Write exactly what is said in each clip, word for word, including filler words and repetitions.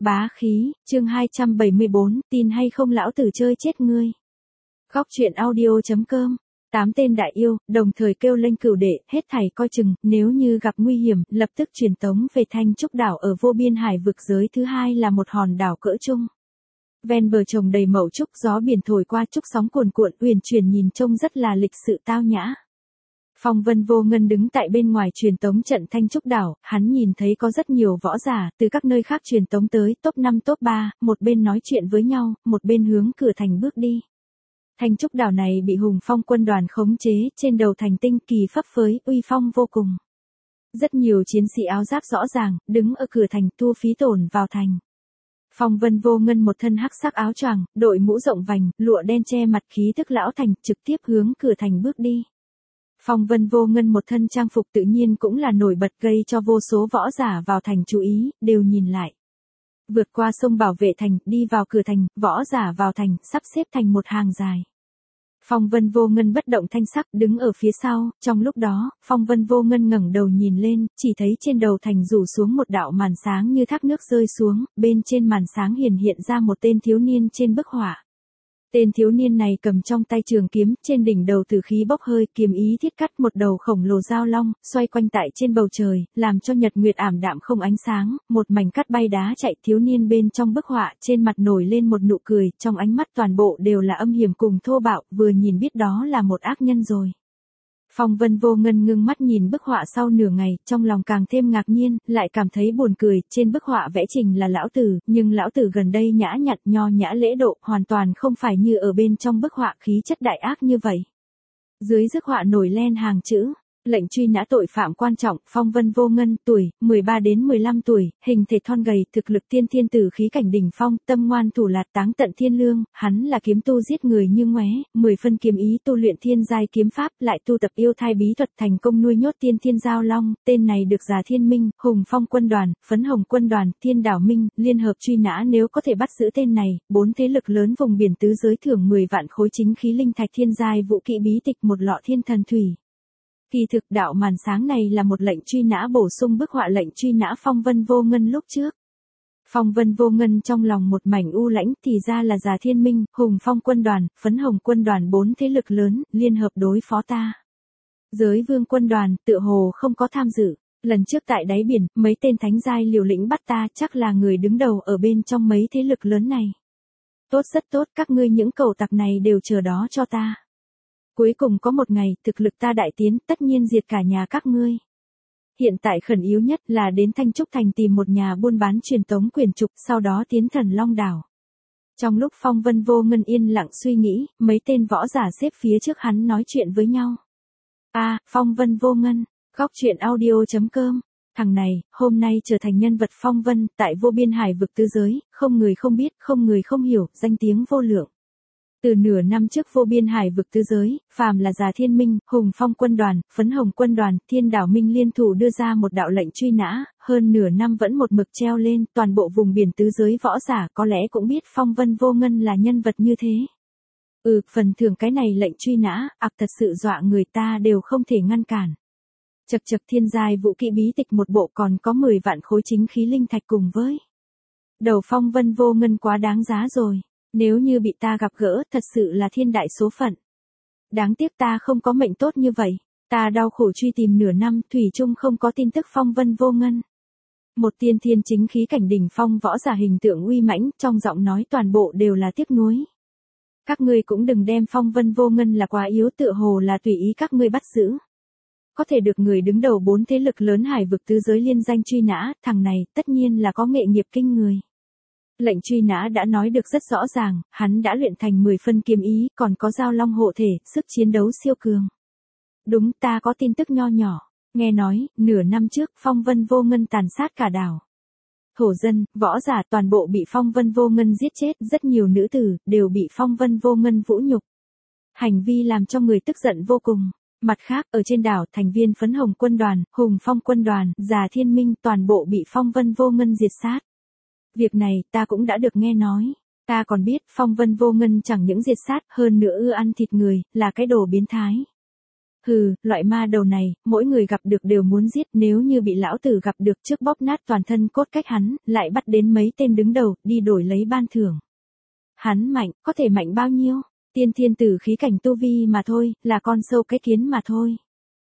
Bá khí, chương hai trăm bảy mươi bốn, tin hay không lão tử chơi chết ngươi. Góc truyện audio.com, tám tên đại yêu, đồng thời kêu lên cửu đệ, hết thảy coi chừng, nếu như gặp nguy hiểm, lập tức truyền tống về Thanh Trúc đảo ở vô biên hải vực giới thứ hai là một hòn đảo cỡ trung. Ven bờ trồng đầy mẩu trúc, gió biển thổi qua trúc sóng cuồn cuộn, uyển chuyển nhìn trông rất là lịch sự tao nhã. Phong Vân Vô Ngân đứng tại bên ngoài truyền tống trận Thanh Trúc đảo, hắn nhìn thấy có rất nhiều võ giả từ các nơi khác truyền tống tới, top năm top ba, một bên nói chuyện với nhau, một bên hướng cửa thành bước đi. Thanh Trúc đảo này bị Hùng Phong quân đoàn khống chế, trên đầu thành tinh kỳ phấp phới, uy phong vô cùng. Rất nhiều chiến sĩ áo giáp rõ ràng, đứng ở cửa thành thu phí tổn vào thành. Phong Vân Vô Ngân một thân hắc sắc áo choàng, đội mũ rộng vành, lụa đen che mặt, khí tức lão thành, trực tiếp hướng cửa thành bước đi. Phong Vân Vô Ngân một thân trang phục tự nhiên cũng là nổi bật, gây cho vô số võ giả vào thành chú ý, đều nhìn lại. Vượt qua sông bảo vệ thành, đi vào cửa thành, võ giả vào thành, sắp xếp thành một hàng dài. Phong Vân Vô Ngân bất động thanh sắc, đứng ở phía sau, trong lúc đó, Phong Vân Vô Ngân ngẩng đầu nhìn lên, chỉ thấy trên đầu thành rủ xuống một đạo màn sáng như thác nước rơi xuống, bên trên màn sáng hiển hiện ra một tên thiếu niên trên bức họa. Tên thiếu niên này cầm trong tay trường kiếm, trên đỉnh đầu tử khí bốc hơi, kiếm ý thiết cắt một đầu khổng lồ dao long, xoay quanh tại trên bầu trời, làm cho nhật nguyệt ảm đạm không ánh sáng, một mảnh cắt bay đá chạy. Thiếu niên bên trong bức họa, trên mặt nổi lên một nụ cười, trong ánh mắt toàn bộ đều là âm hiểm cùng thô bạo, vừa nhìn biết đó là một ác nhân rồi. Phong Vân Vô Ngân ngưng mắt nhìn bức họa sau nửa ngày, trong lòng càng thêm ngạc nhiên, lại cảm thấy buồn cười, trên bức họa vẽ trình là lão tử, nhưng lão tử gần đây nhã nhặn, nho nhã lễ độ, hoàn toàn không phải như ở bên trong bức họa khí chất đại ác như vậy. Dưới bức họa nổi lên hàng chữ, lệnh truy nã tội phạm quan trọng, Phong Vân Vô Ngân, tuổi, mười ba đến mười lăm tuổi, hình thể thon gầy, thực lực tiên thiên tử khí cảnh đỉnh phong, tâm ngoan thủ lạt táng tận thiên lương, hắn là kiếm tu giết người như ngoé, mười phân kiếm ý tu luyện thiên giai kiếm pháp, lại tu tập yêu thai bí thuật thành công nuôi nhốt tiên thiên giao long, tên này được Già Thiên Minh, Hùng Phong quân đoàn, Phấn Hồng quân đoàn, Thiên Đảo Minh, liên hợp truy nã, nếu có thể bắt giữ tên này, bốn thế lực lớn vùng biển tứ giới thưởng mười vạn khối chính khí linh thạch, thiên giai vũ kỵ bí tịch, một lọ thiên thần thủy. Kỳ thực đạo màn sáng này là một lệnh truy nã bổ sung bức họa lệnh truy nã Phong Vân Vô Ngân lúc trước. Phong Vân Vô Ngân trong lòng một mảnh u lãnh, thì ra là Già Thiên Minh, Hùng Phong quân đoàn, Phấn Hồng quân đoàn, bốn thế lực lớn, liên hợp đối phó ta. Giới Vương quân đoàn, tựa hồ không có tham dự. Lần trước tại đáy biển, mấy tên thánh giai liều lĩnh bắt ta, chắc là người đứng đầu ở bên trong mấy thế lực lớn này. Tốt, rất tốt, các ngươi những cẩu tặc này đều chờ đó cho ta. Cuối cùng có một ngày, thực lực ta đại tiến, tất nhiên diệt cả nhà các ngươi. Hiện tại khẩn yếu nhất là đến Thanh Trúc Thành tìm một nhà buôn bán truyền tống quyển trục, sau đó tiến Thần Long đảo. Trong lúc Phong Vân Vô Ngân yên lặng suy nghĩ, mấy tên võ giả xếp phía trước hắn nói chuyện với nhau. A, à, Phong Vân Vô Ngân, góc truyện audio.com. Thằng này, hôm nay trở thành nhân vật phong vân, tại vô biên hải vực tứ giới, không người không biết, không người không hiểu, danh tiếng vô lượng. Từ nửa năm trước vô biên hải vực tứ giới, phàm là Già Thiên Minh, Hùng Phong quân đoàn, Phấn Hồng quân đoàn, Thiên Đảo Minh liên thủ đưa ra một đạo lệnh truy nã, hơn nửa năm vẫn một mực treo lên, toàn bộ vùng biển tứ giới võ giả có lẽ cũng biết Phong Vân Vô Ngân là nhân vật như thế. Ừ, phần thưởng cái này lệnh truy nã, ặc thật sự dọa người ta đều không thể ngăn cản. Chật chật, thiên giai vũ kỵ bí tịch một bộ, còn có mười vạn khối chính khí linh thạch cùng với. Đầu Phong Vân Vô Ngân quá đáng giá rồi. Nếu như bị ta gặp gỡ, thật sự là thiên đại số phận. Đáng tiếc ta không có mệnh tốt như vậy. Ta đau khổ truy tìm nửa năm, thủy chung không có tin tức Phong Vân Vô Ngân. Một tiên thiên chính khí cảnh đỉnh phong võ giả hình tượng uy mãnh, trong giọng nói toàn bộ đều là tiếc nuối. Các ngươi cũng đừng đem Phong Vân Vô Ngân là quá yếu, tựa hồ là tùy ý các ngươi bắt giữ. Có thể được người đứng đầu bốn thế lực lớn hải vực tứ giới liên danh truy nã, thằng này tất nhiên là có nghệ nghiệp kinh người. Lệnh truy nã đã nói được rất rõ ràng, hắn đã luyện thành mười phân kiếm ý, còn có giao long hộ thể, sức chiến đấu siêu cường. Đúng, ta có tin tức nho nhỏ. Nghe nói, nửa năm trước, Phong Vân Vô Ngân tàn sát cả đảo. Thổ dân, võ giả toàn bộ bị Phong Vân Vô Ngân giết chết, rất nhiều nữ tử, đều bị Phong Vân Vô Ngân vũ nhục. Hành vi làm cho người tức giận vô cùng. Mặt khác, ở trên đảo, thành viên Phấn Hồng quân đoàn, Hùng Phong quân đoàn, Già Thiên Minh, toàn bộ bị Phong Vân Vô Ngân diệt sát. Việc này, ta cũng đã được nghe nói. Ta còn biết, Phong Vân Vô Ngân chẳng những diệt sát, hơn nữa ưa ăn thịt người, là cái đồ biến thái. Hừ, loại ma đầu này, mỗi người gặp được đều muốn giết, nếu như bị lão tử gặp được trước bóp nát toàn thân cốt cách hắn, lại bắt đến mấy tên đứng đầu, đi đổi lấy ban thưởng. Hắn mạnh, có thể mạnh bao nhiêu? Tiên thiên tử khí cảnh tu vi mà thôi, là con sâu cái kiến mà thôi.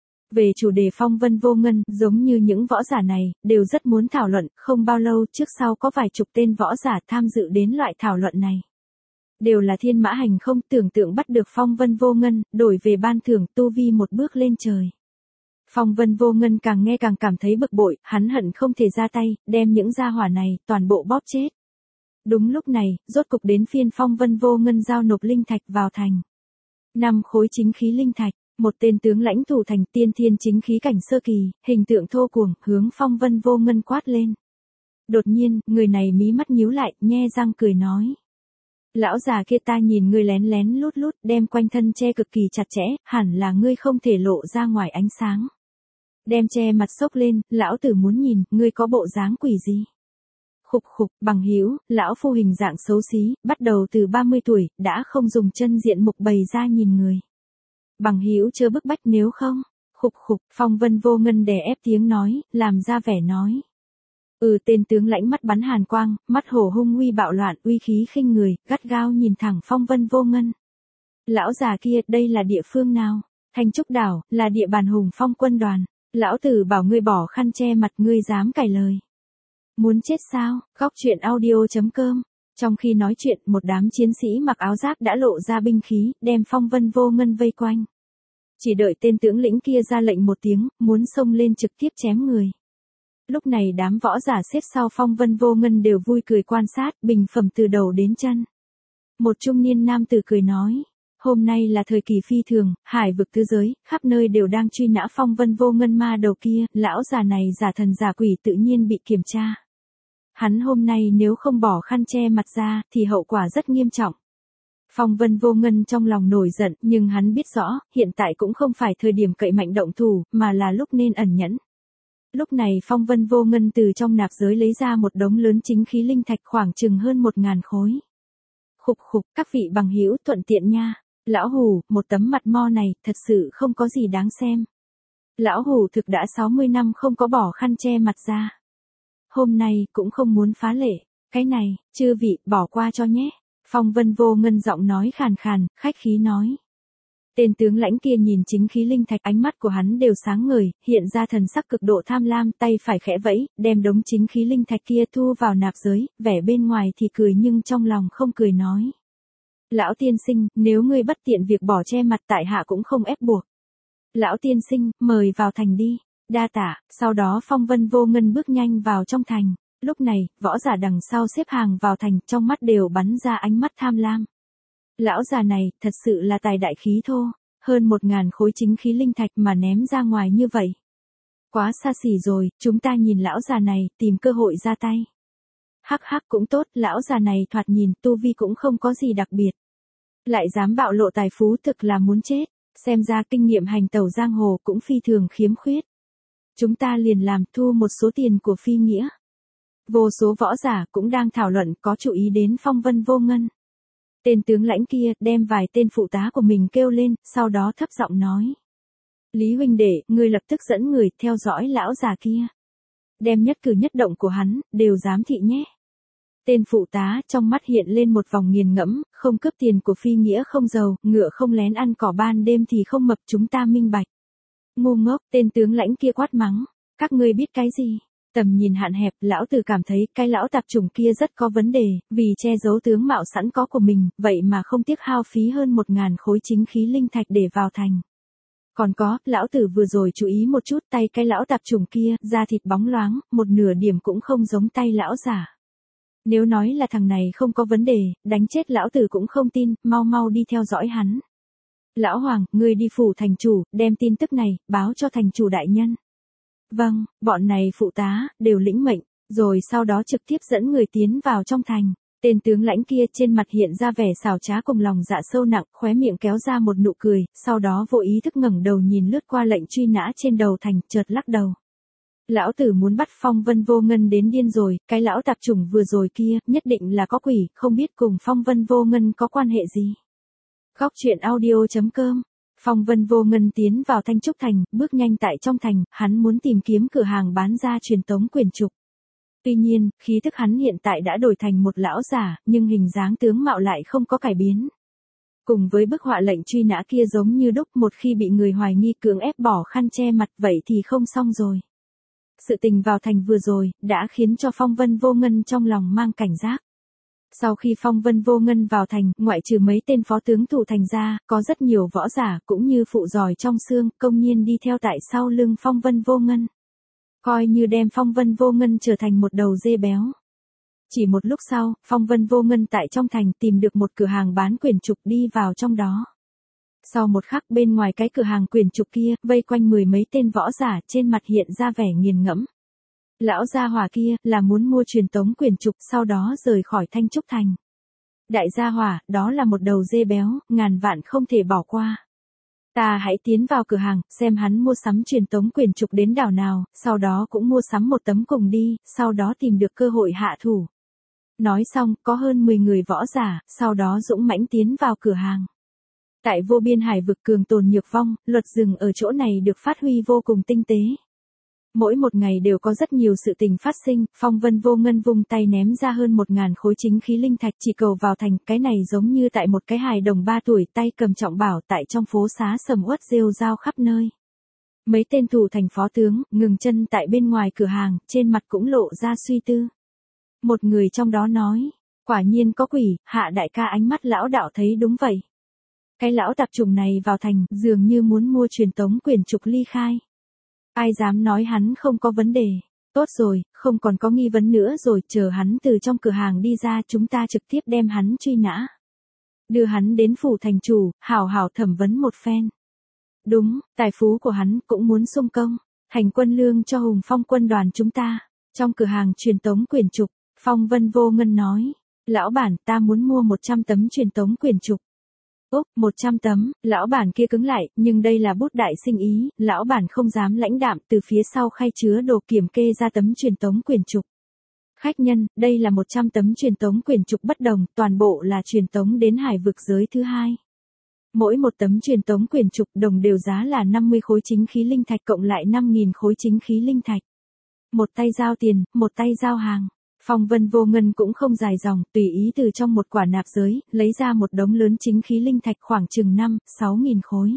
Về chủ đề phong vân vô ngân, giống như những võ giả này, đều rất muốn thảo luận, không bao lâu trước sau có vài chục tên võ giả tham dự đến loại thảo luận này. Đều là thiên mã hành không, tưởng tượng bắt được phong vân vô ngân, đổi về ban thưởng tu vi một bước lên trời. Phong vân vô ngân càng nghe càng cảm thấy bực bội, hắn hận không thể ra tay, đem những gia hỏa này, toàn bộ bóp chết. Đúng lúc này, rốt cục đến phiên phong vân vô ngân giao nộp linh thạch vào thành. Năm khối chính khí linh thạch, một tên tướng lãnh thủ thành tiên thiên chính khí cảnh sơ kỳ, hình tượng thô cuồng, hướng phong vân vô ngân quát lên. Đột nhiên, người này mí mắt nhíu lại, nhe răng cười nói. Lão già kia ta nhìn ngươi lén lén lút lút, đem quanh thân che cực kỳ chặt chẽ, hẳn là ngươi không thể lộ ra ngoài ánh sáng. Đem che mặt xốc lên, lão tử muốn nhìn, ngươi có bộ dáng quỷ gì? Khục khục, bằng hữu, lão phu hình dạng xấu xí, bắt đầu từ ba mươi tuổi, đã không dùng chân diện mục bày ra nhìn người. Bằng hữu chớ bức bách nếu không. Khục khục, phong vân vô ngân đè ép tiếng nói, làm ra vẻ nói. Ừ, tên tướng lãnh mắt bắn hàn quang, mắt hổ hung uy bạo loạn, uy khí khinh người, gắt gao nhìn thẳng phong vân vô ngân. Lão già kia, đây là địa phương nào? Thanh Trúc Đảo, là địa bàn hùng phong quân đoàn. Lão tử bảo ngươi bỏ khăn che mặt, ngươi dám cãi lời. Muốn chết sao? Góc truyện audio chấm com. Trong khi nói chuyện, một đám chiến sĩ mặc áo giáp đã lộ ra binh khí, đem phong vân vô ngân vây quanh. Chỉ đợi tên tướng lĩnh kia ra lệnh một tiếng, muốn xông lên trực tiếp chém người. Lúc này đám võ giả xếp sau phong vân vô ngân đều vui cười quan sát, bình phẩm từ đầu đến chân. Một trung niên nam tử cười nói, hôm nay là thời kỳ phi thường, hải vực tứ giới, khắp nơi đều đang truy nã phong vân vô ngân ma đầu kia, lão già này giả thần giả quỷ tự nhiên bị kiểm tra. Hắn hôm nay nếu không bỏ khăn che mặt ra, thì hậu quả rất nghiêm trọng. Phong vân vô ngân trong lòng nổi giận, nhưng hắn biết rõ, hiện tại cũng không phải thời điểm cậy mạnh động thủ, mà là lúc nên ẩn nhẫn. Lúc này phong vân vô ngân từ trong nạp giới lấy ra một đống lớn chính khí linh thạch khoảng chừng hơn một ngàn khối. Khục khục, các vị bằng hữu thuận tiện nha. Lão hù, một tấm mặt mo này, thật sự không có gì đáng xem. Lão hù thực đã sáu mươi năm không có bỏ khăn che mặt ra. Hôm nay, cũng không muốn phá lệ. Cái này, chư vị, bỏ qua cho nhé. Phong vân vô ngân giọng nói khàn khàn, khách khí nói. Tên tướng lãnh kia nhìn chính khí linh thạch, ánh mắt của hắn đều sáng ngời, hiện ra thần sắc cực độ tham lam, tay phải khẽ vẫy, đem đống chính khí linh thạch kia thu vào nạp giới, vẻ bên ngoài thì cười nhưng trong lòng không cười nói. Lão tiên sinh, nếu ngươi bất tiện việc bỏ che mặt tại hạ cũng không ép buộc. Lão tiên sinh, mời vào thành đi. Đa tạ, sau đó phong vân vô ngân bước nhanh vào trong thành. Lúc này, võ giả đằng sau xếp hàng vào thành, trong mắt đều bắn ra ánh mắt tham lam. Lão già này, thật sự là tài đại khí thô, hơn một ngàn khối chính khí linh thạch mà ném ra ngoài như vậy. Quá xa xỉ rồi, chúng ta nhìn lão già này, tìm cơ hội ra tay. Hắc hắc cũng tốt, lão già này thoạt nhìn, tu vi cũng không có gì đặc biệt. Lại dám bạo lộ tài phú thực là muốn chết, xem ra kinh nghiệm hành tẩu giang hồ cũng phi thường khiếm khuyết. Chúng ta liền làm thu một số tiền của phi nghĩa. Vô số võ giả cũng đang thảo luận có chú ý đến phong vân vô ngân. Tên tướng lãnh kia đem vài tên phụ tá của mình kêu lên, sau đó thấp giọng nói. Lý huynh đệ, ngươi lập tức dẫn người theo dõi lão già kia. Đem nhất cử nhất động của hắn, đều giám thị nhé. Tên phụ tá trong mắt hiện lên một vòng nghiền ngẫm, không cướp tiền của phi nghĩa không giàu, ngựa không lén ăn cỏ ban đêm thì không mập, chúng ta minh bạch. Ngu ngốc, tên tướng lãnh kia quát mắng. Các ngươi biết cái gì? Tầm nhìn hạn hẹp, lão tử cảm thấy cái lão tạp chủng kia rất có vấn đề, vì che giấu tướng mạo sẵn có của mình, vậy mà không tiếc hao phí hơn một ngàn khối chính khí linh thạch để vào thành. Còn có, lão tử vừa rồi chú ý một chút tay cái lão tạp chủng kia, da thịt bóng loáng, một nửa điểm cũng không giống tay lão giả. Nếu nói là thằng này không có vấn đề, đánh chết lão tử cũng không tin, mau mau đi theo dõi hắn. Lão Hoàng, ngươi đi phủ thành chủ, đem tin tức này, báo cho thành chủ đại nhân. Vâng, bọn này phụ tá, đều lĩnh mệnh, rồi sau đó trực tiếp dẫn người tiến vào trong thành. Tên tướng lãnh kia trên mặt hiện ra vẻ xảo trá cùng lòng dạ sâu nặng, khóe miệng kéo ra một nụ cười, sau đó vô ý thức ngẩng đầu nhìn lướt qua lệnh truy nã trên đầu thành, chợt lắc đầu. Lão tử muốn bắt phong vân vô ngân đến điên rồi, cái lão tạp chủng vừa rồi kia, nhất định là có quỷ, không biết cùng phong vân vô ngân có quan hệ gì. Góc truyện audio chấm com Phong Vân Vô Ngân tiến vào Thanh Trúc Thành, bước nhanh tại trong thành, hắn muốn tìm kiếm cửa hàng bán ra truyền tống quyển trục. Tuy nhiên, khí thức hắn hiện tại đã đổi thành một lão giả, nhưng hình dáng tướng mạo lại không có cải biến. Cùng với bức họa lệnh truy nã kia giống như đúc, một khi bị người hoài nghi cưỡng ép bỏ khăn che mặt vậy thì không xong rồi. Sự tình vào thành vừa rồi, đã khiến cho Phong Vân Vô Ngân trong lòng mang cảnh giác. Sau khi Phong Vân Vô Ngân vào thành, ngoại trừ mấy tên phó tướng thủ thành ra, có rất nhiều võ giả cũng như phụ giỏi trong xương, công nhiên đi theo tại sau lưng Phong Vân Vô Ngân. Coi như đem Phong Vân Vô Ngân trở thành một đầu dê béo. Chỉ một lúc sau, Phong Vân Vô Ngân tại trong thành tìm được một cửa hàng bán quyển trục, đi vào trong đó. Sau một khắc, bên ngoài cái cửa hàng quyển trục kia, vây quanh mười mấy tên võ giả, trên mặt hiện ra vẻ nghiền ngẫm. Lão gia hỏa kia, là muốn mua truyền tống quyển trục, sau đó rời khỏi Thanh Trúc Thành. Đại gia hỏa, đó là một đầu dê béo, ngàn vạn không thể bỏ qua. Ta hãy tiến vào cửa hàng, xem hắn mua sắm truyền tống quyển trục đến đảo nào, sau đó cũng mua sắm một tấm cùng đi, sau đó tìm được cơ hội hạ thủ. Nói xong, có hơn mười người võ giả, sau đó dũng mãnh tiến vào cửa hàng. Tại vô biên hải vực cường tồn nhược vong, luật rừng ở chỗ này được phát huy vô cùng tinh tế. Mỗi một ngày đều có rất nhiều sự tình phát sinh, Phong Vân Vô Ngân vung tay ném ra hơn một ngàn khối chính khí linh thạch chỉ cầu vào thành, cái này giống như tại một cái hài đồng ba tuổi tay cầm trọng bảo tại trong phố xá sầm uất rêu rao khắp nơi. Mấy tên thủ thành phó tướng, ngừng chân tại bên ngoài cửa hàng, trên mặt cũng lộ ra suy tư. Một người trong đó nói, quả nhiên có quỷ, Hạ đại ca ánh mắt lão đạo thấy đúng vậy. Cái lão tạp chủng này vào thành, dường như muốn mua truyền tống quyển trục ly khai. Ai dám nói hắn không có vấn đề. Tốt rồi, không còn có nghi vấn nữa rồi, chờ hắn từ trong cửa hàng đi ra chúng ta trực tiếp đem hắn truy nã. Đưa hắn đến phủ thành chủ, hảo hảo thẩm vấn một phen. Đúng, tài phú của hắn cũng muốn xung công, thành quân lương cho Hùng Phong quân đoàn chúng ta. Trong cửa hàng truyền tống quyển trục, Phong Vân Vô Ngân nói, lão bản ta muốn mua một trăm tấm truyền tống quyển trục. Úc, một trăm tấm, lão bản kia cứng lại, nhưng đây là bút đại sinh ý, lão bản không dám lãnh đạm, từ phía sau khay chứa đồ kiểm kê ra tấm truyền tống quyển trục. Khách nhân, đây là một trăm tấm truyền tống quyển trục bất đồng, toàn bộ là truyền tống đến hải vực giới thứ hai. Mỗi một tấm truyền tống quyển trục đồng đều giá là năm mươi khối chính khí linh thạch cộng lại năm nghìn khối chính khí linh thạch. Một tay giao tiền, một tay giao hàng. Phong Vân Vô Ngân cũng không dài dòng, tùy ý từ trong một quả nạp giới, lấy ra một đống lớn chính khí linh thạch khoảng chừng năm, sáu nghìn khối.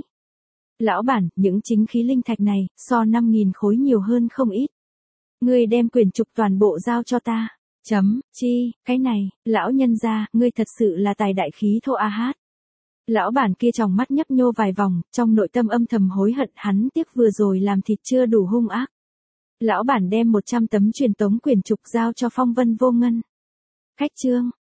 Lão bản, những chính khí linh thạch này, so năm nghìn khối nhiều hơn không ít. Ngươi đem quyển trục toàn bộ giao cho ta. Chấm, chi, cái này, lão nhân gia, ngươi thật sự là tài đại khí thô a hát. Lão bản kia tròng mắt nhấp nhô vài vòng, trong nội tâm âm thầm hối hận, hắn tiếc vừa rồi làm thịt chưa đủ hung ác. Lão bản đem một trăm tấm truyền tống quyển trục giao cho Phong Vân Vô Ngân. Khách trương,